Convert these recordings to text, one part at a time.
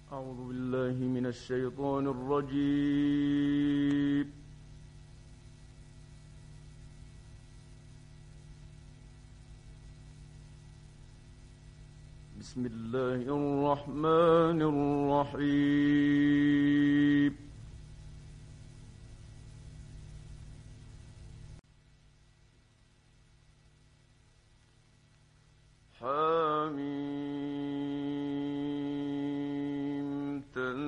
أعوذ بالله من الشيطان الرجيم. بسم الله الرحمن الرحيم. حميم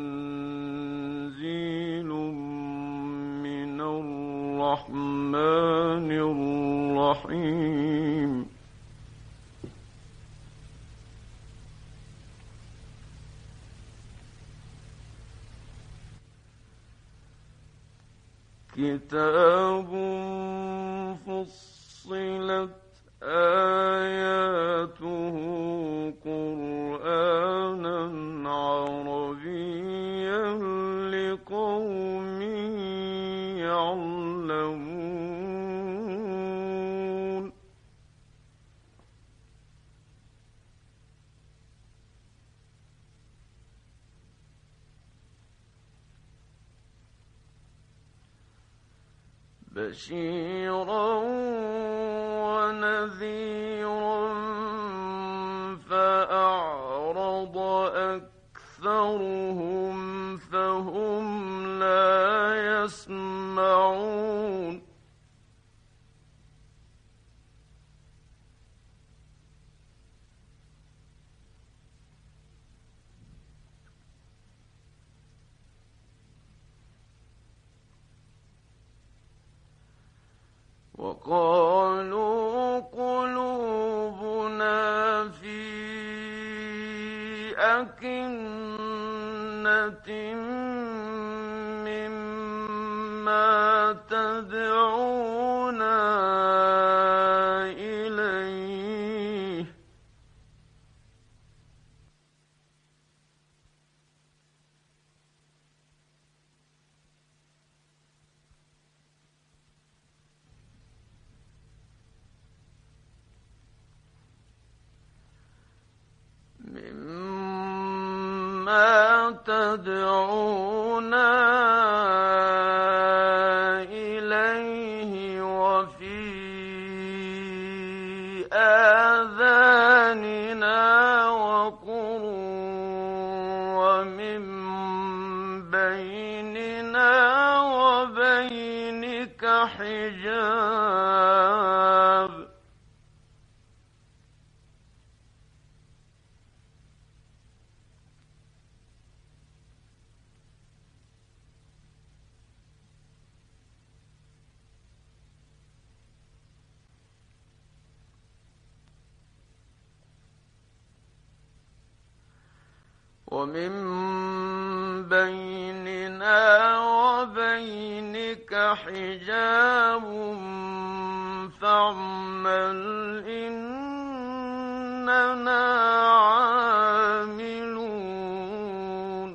تنزيل من الرحمن الرحيم. كتاب فصلت آياته قرآنا عربيا لقوم يعلمون. بشيرا ونذيرا فأعرض أكثرهم فهم لا يسمعون. وقالوا قلوبنا في أكنة مما تدعونا إليه وفي آذاننا وقر ومن بيننا وبينك حجاب. ومن بيننا وبينك حجاب فاعمل إننا عاملون.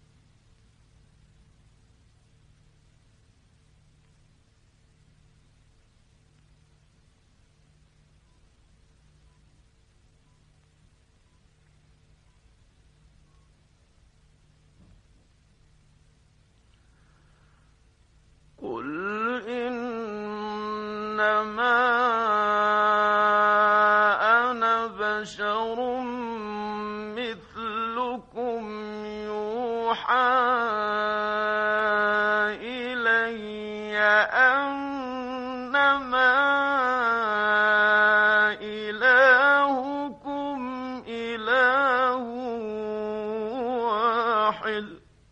قل إنما أنا بشر مثلكم يوحى إلي أنما إلهكم إله واحد.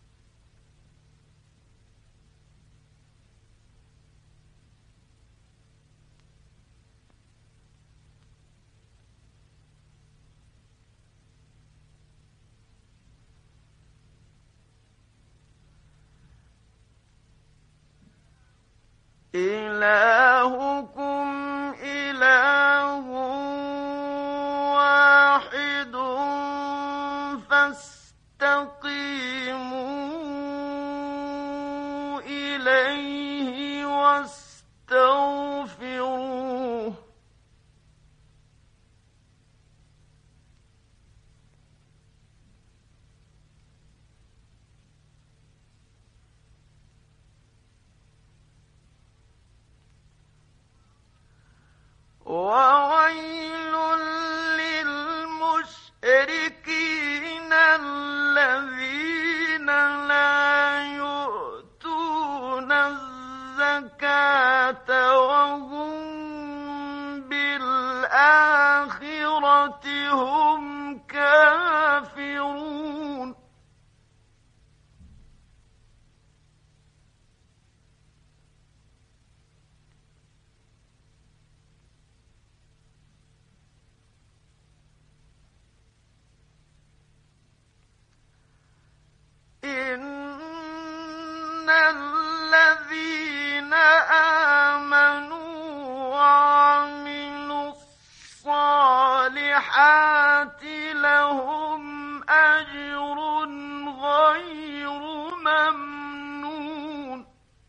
إلهكم إله واحد فاستقيموا إليه واستغفروه. وويل للمشركين الذين لا يؤتون الزكاة وهم بالآخرة هم كافرون. إن الذين آمنوا وعملوا الصالحات لهم أجر غير ممنون.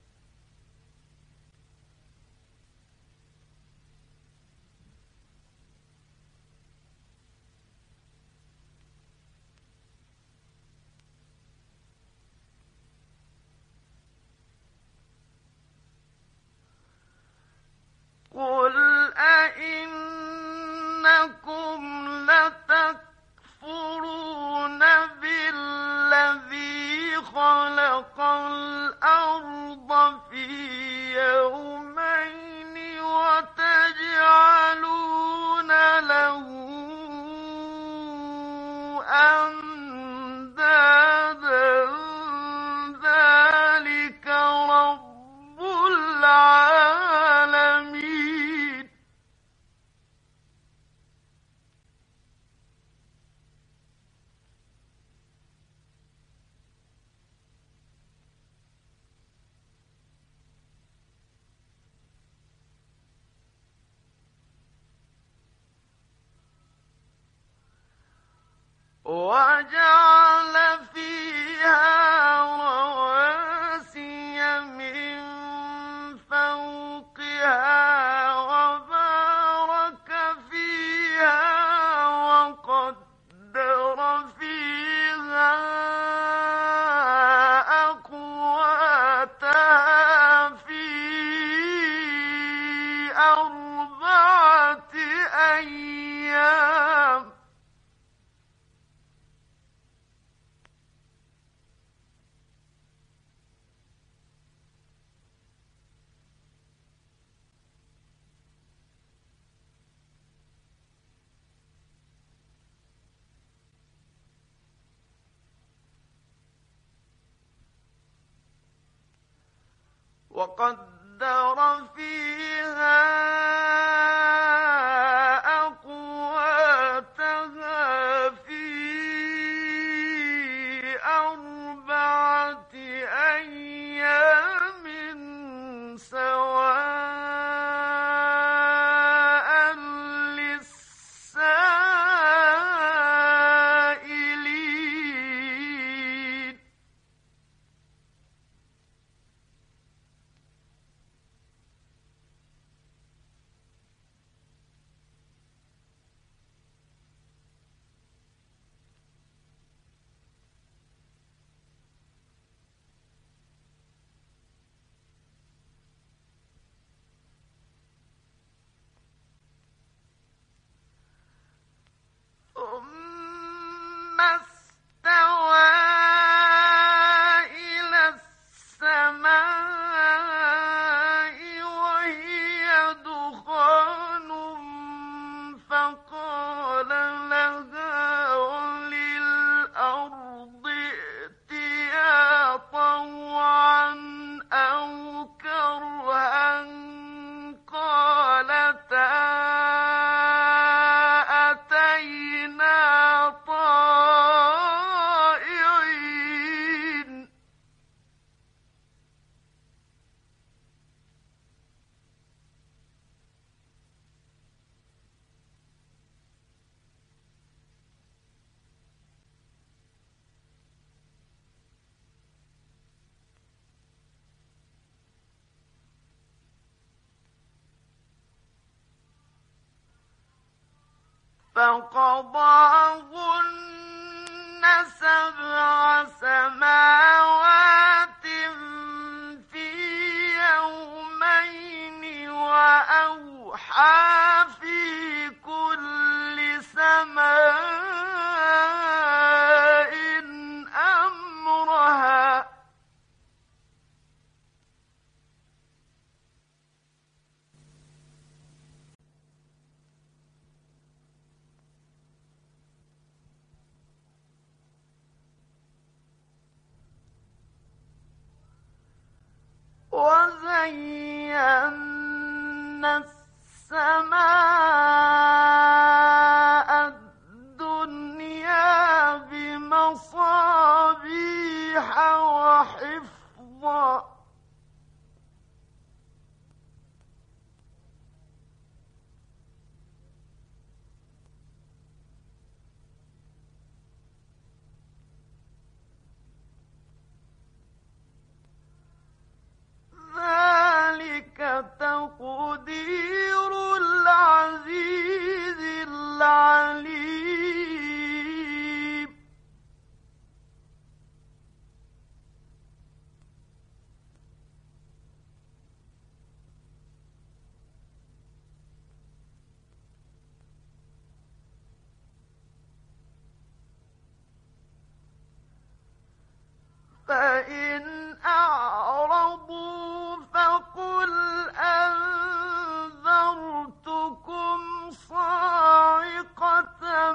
قل أئنكم لتكفرون بالذي خلق الأرض في يومين وتجعلون له أندادا ذلك رب العالمين. وجعل فيها رواسي من فوقها وبارك فيها وقدر فيها أقواتها في 4 أيام. وقدر فيها أقواتها في 4 أيام سواء للسائلين. ثم استوى إلى السماء وهي دخان فقال لها وللأرض ائتيا طوعا أو كرها قالتا طائعين. فقضاهن 7 سماوات في يومين وأوحى في زينا السماء الدنيا بمصابيح وحفظا ذلك تقدير العزيز العليم فإن أعرضوا فقل أنذرتكم صاعقة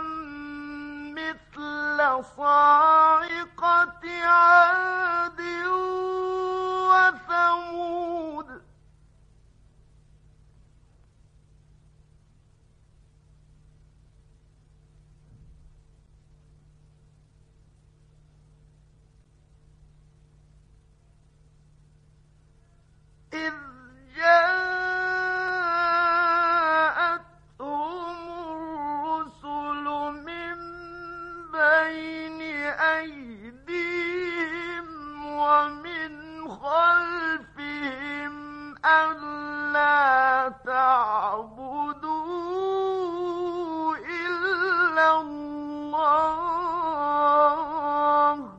مثل صاعقة عاد وثمود إذ جاءتهم الرسل من بين أيديهم ومن خلفهم ألا تعبدوا إلا الله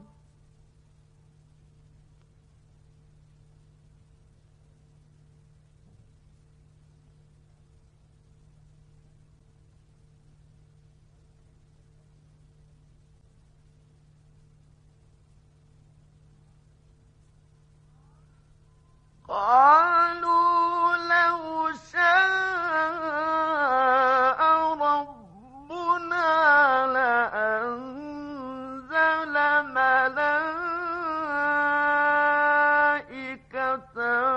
قالوا لو شاء ربنا لأنزل ملائكة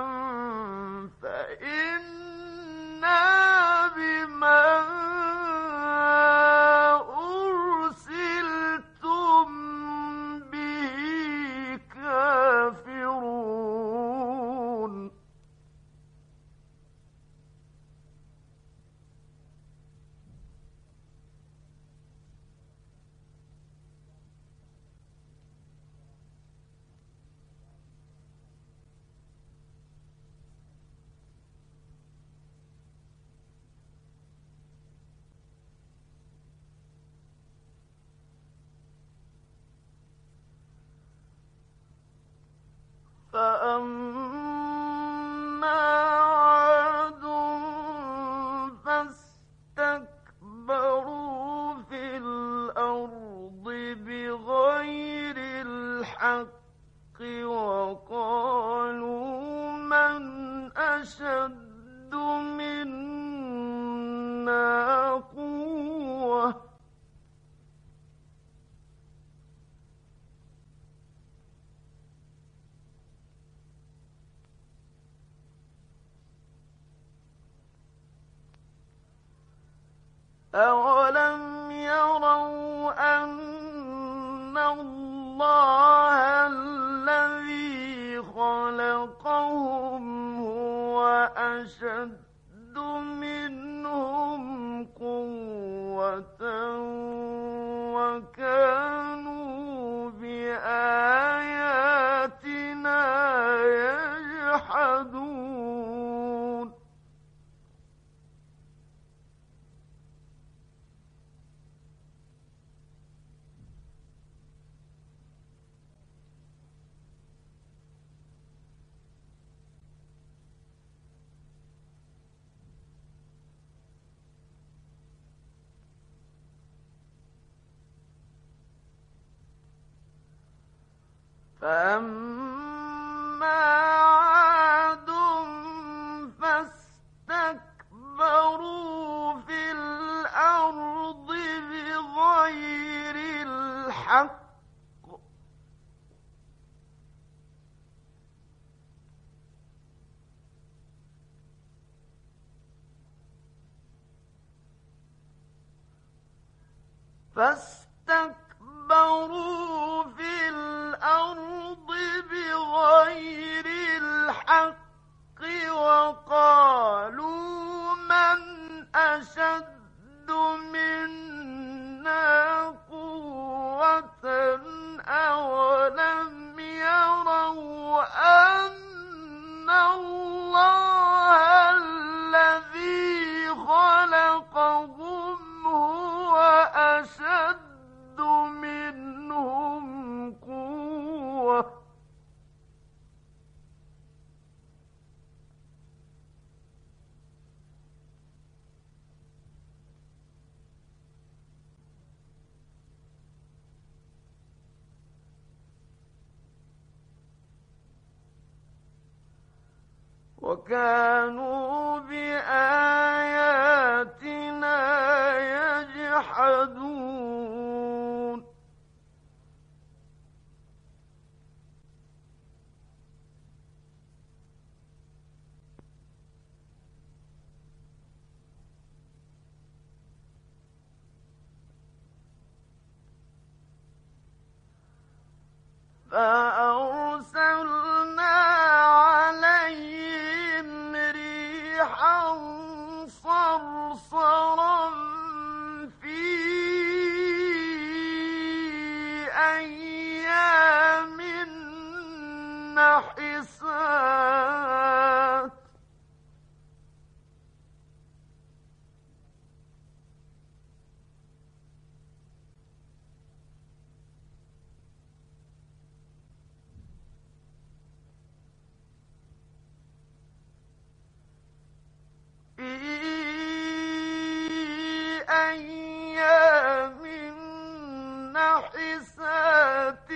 فإنا بما أرسلتم به كافرون فأما عاد فاستكبروا في الأرض بغير الحق وقالوا من أشد منا قوة أولم يروا أن الله الذي خلقهم هو أشد منهم قوة وكانوا بآياتنا يجحدون فأما عاد فاستكبروا في الأرض بغير الحق فاستكبروا في الأرض بغير الحق وقالوا من أشد منا قوة أولم يروا أن الله الذي خلقهم هو أشد منهم قوة وكانوا بآياتنا يجحدون فأرسلنا عليهم ريحا صرصرا في أيام نحسات أيام نحسات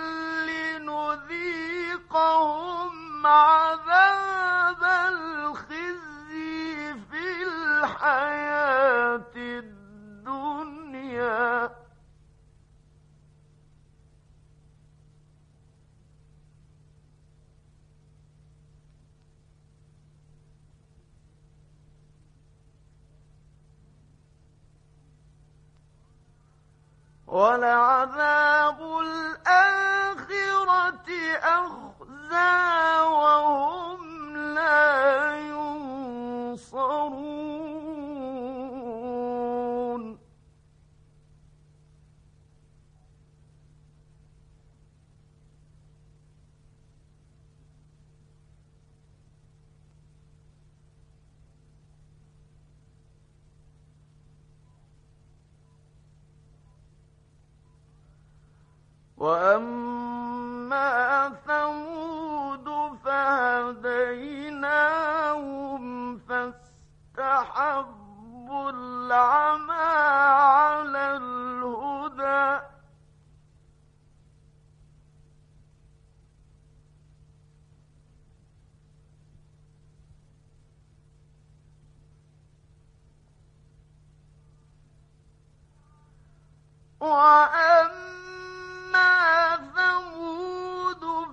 لنذيقهم عذاب الخزي في الحياة الدنيا ولعذاب الآخرة أخزى وهم لا ينصرون وأما ثمود فهديناهم فاستحبوا العمى على الهدى وأما ثمود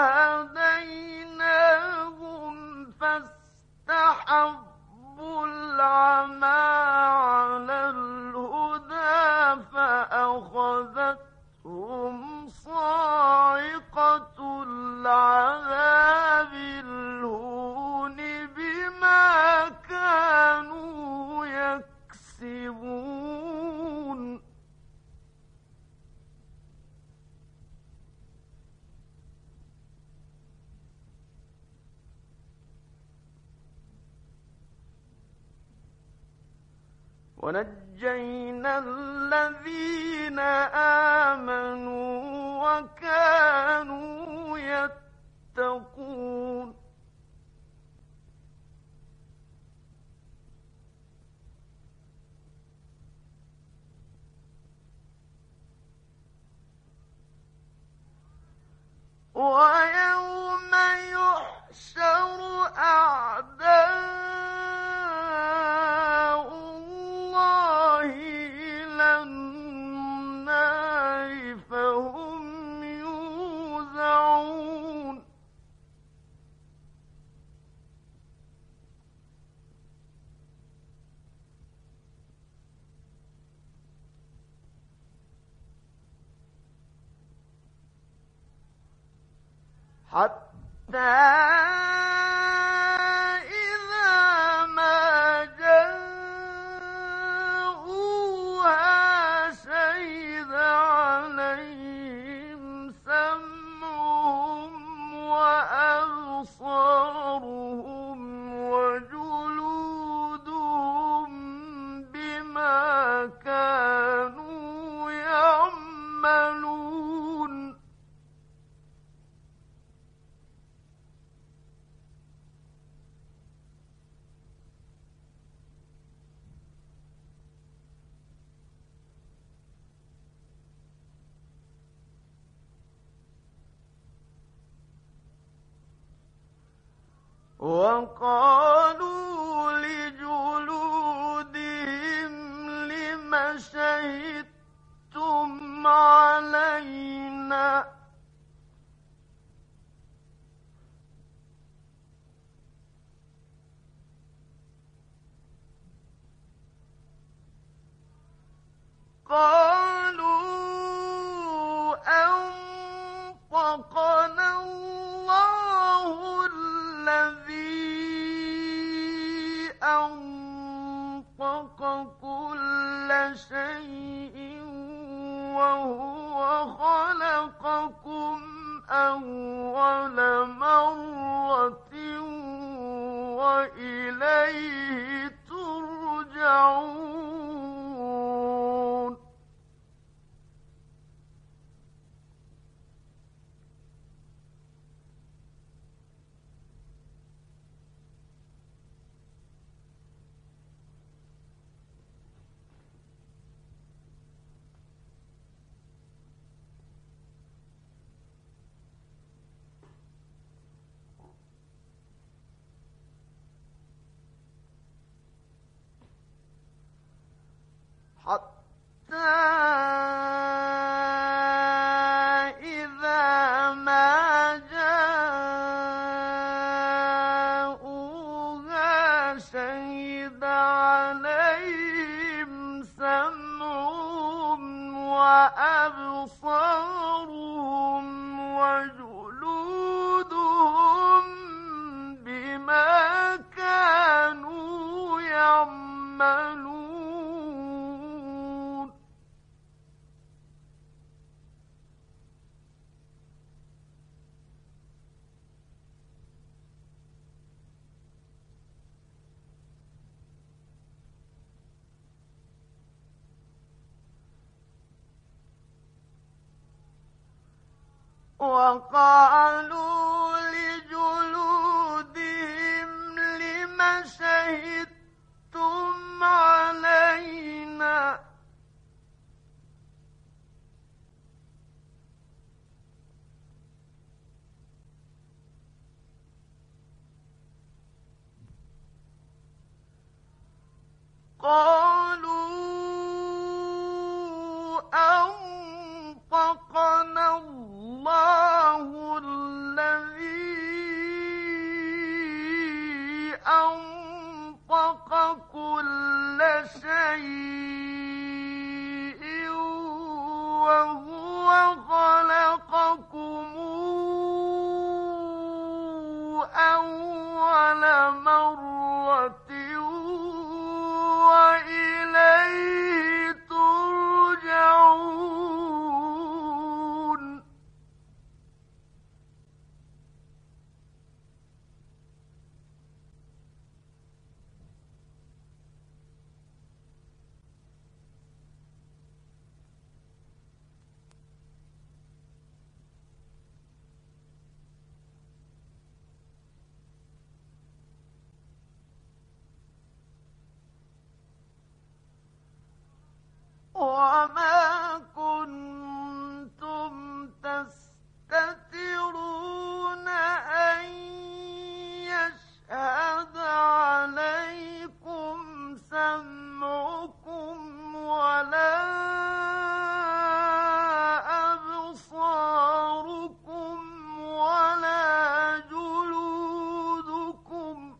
فهديناهم فاستحبوا العمى على الهدى فأخذتهم صاعقة العذاب الهون بما كانوا يكسبون ونجينا الذين آمنوا وكانوا يتقون ويوم يحشر أعداء الله إلى النار فهم يوزعون حتى إذا ما جاءوها شهد عليهم سمعهم وأبصارهم وجلودهم بما كانوا يعملون. وقالوا لجلودهم لم شهدتم علينا قالوا أنطقنا الله الذي أنطق كل شيء وهو خلقكم أول مرة وإليه ترجعون. حتى إذا ما جاءوها شهد عليهم سمعهم وأبصارهم وجلودهم بما كانوا يعملون. وقالوا لجلودهم لم شهدتم علينا قالوا أنطقنا الله الذي أنطق كل شيء وهو خلقكم أول مرة وإليه ترجعون. وما كنتم تستترون أن يشهد عليكم سمعكم ولا أبصاركم ولا جلودكم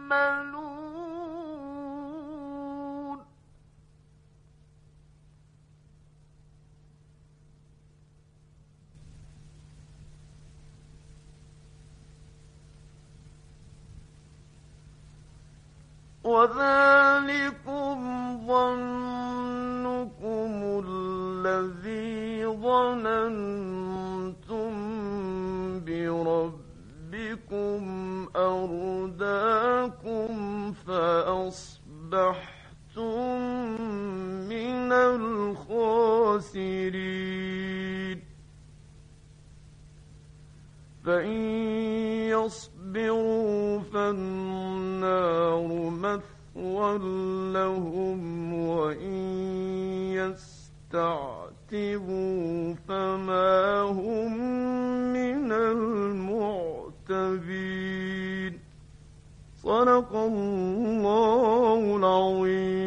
يعملون وذلكم ظنكم الذي ظننتم بربكم أرداكم فأصبحتم من الخاسرين فإن يصبروا فالنار مثوى لهم وإن يستعتبوا فما هم من المعتبين. صدق الله العظيم.